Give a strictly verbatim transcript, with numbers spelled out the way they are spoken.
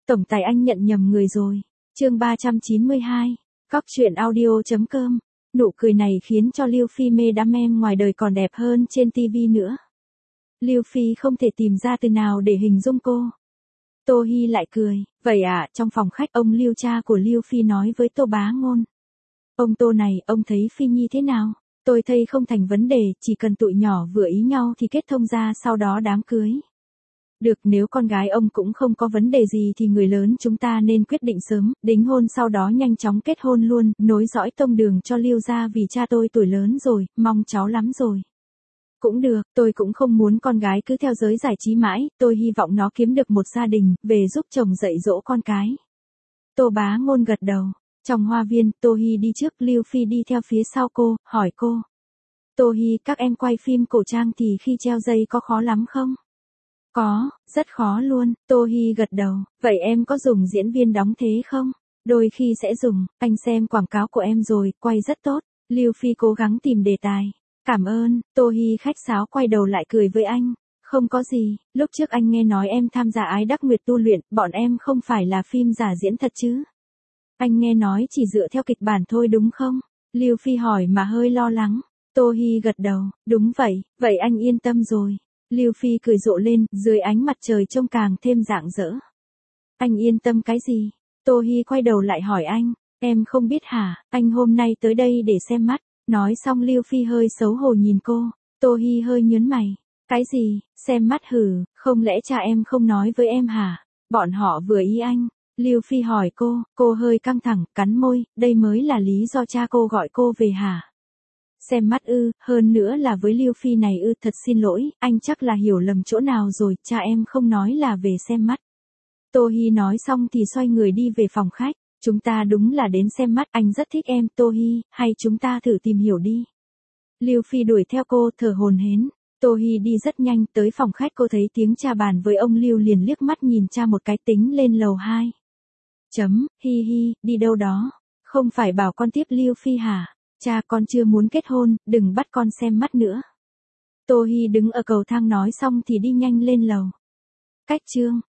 Tổng tài anh nhận nhầm người rồi. Chương ba trăm chín mươi hai. Cóc truyện audio chấm com. Nụ cười này khiến cho Lưu Phi mê đắm em ngoài đời còn đẹp hơn trên tivi nữa. Lưu Phi không thể tìm ra từ nào để hình dung cô. Tô Hi lại cười, vậy à, trong phòng khách ông Lưu cha của Lưu Phi nói với Tô Bá Ngôn. Ông Tô này, ông thấy Phi Nhi thế nào? Tôi thấy không thành vấn đề, chỉ cần tụi nhỏ vừa ý nhau thì kết thông ra sau đó đám cưới. Được, nếu con gái ông cũng không có vấn đề gì thì người lớn chúng ta nên quyết định sớm, đính hôn sau đó nhanh chóng kết hôn luôn, nối dõi tông đường cho Lưu gia vì cha tôi tuổi lớn rồi, mong cháu lắm rồi. Cũng được, tôi cũng không muốn con gái cứ theo giới giải trí mãi, tôi hy vọng nó kiếm được một gia đình, về giúp chồng dạy dỗ con cái. Tô Bá Ngôn gật đầu. Trong hoa viên, Tô Hi đi trước, Lưu Phi đi theo phía sau cô, hỏi cô. Tô Hi, các em quay phim cổ trang thì khi treo dây có khó lắm không? Có, rất khó luôn, Tô Hi gật đầu, vậy em có dùng diễn viên đóng thế không? Đôi khi sẽ dùng, anh xem quảng cáo của em rồi, quay rất tốt. Lưu Phi cố gắng tìm đề tài. Cảm ơn, Tô Hi khách sáo quay đầu lại cười với anh. Không có gì, lúc trước anh nghe nói em tham gia Ái Đắc Nguyệt tu luyện, bọn em không phải là phim giả diễn thật chứ? Anh nghe nói chỉ dựa theo kịch bản thôi đúng không? Lưu Phi hỏi mà hơi lo lắng. Tô Hi gật đầu, đúng vậy, vậy anh yên tâm rồi. Lưu Phi cười rộ lên, dưới ánh mặt trời trông càng thêm rạng rỡ. Anh yên tâm cái gì? Tô Hi quay đầu lại hỏi anh, em không biết hả, anh hôm nay tới đây để xem mắt. Nói xong Lưu Phi hơi xấu hổ nhìn cô, Tô Hi hơi nhướng mày. Cái gì, xem mắt hử, không lẽ cha em không nói với em hả? Bọn họ vừa ý anh. Lưu Phi hỏi cô, cô hơi căng thẳng, cắn môi, đây mới là lý do cha cô gọi cô về hả? Xem mắt ư, hơn nữa là với Lưu Phi này ư, thật xin lỗi, anh chắc là hiểu lầm chỗ nào rồi, cha em không nói là về xem mắt. Tô Hi nói xong thì xoay người đi về phòng khách, chúng ta đúng là đến xem mắt, anh rất thích em, Tô Hi, hay chúng ta thử tìm hiểu đi. Lưu Phi đuổi theo cô, thở hổn hển. Tô Hi đi rất nhanh, tới phòng khách cô thấy tiếng cha bàn với ông Lưu liền liếc mắt nhìn cha một cái tính lên lầu hai. Chấm, hi hi, đi đâu đó? Không phải bảo con tiếp Lưu Phi hả? Cha con chưa muốn kết hôn, đừng bắt con xem mắt nữa. Tô Hi đứng ở cầu thang nói xong thì đi nhanh lên lầu. Cách chương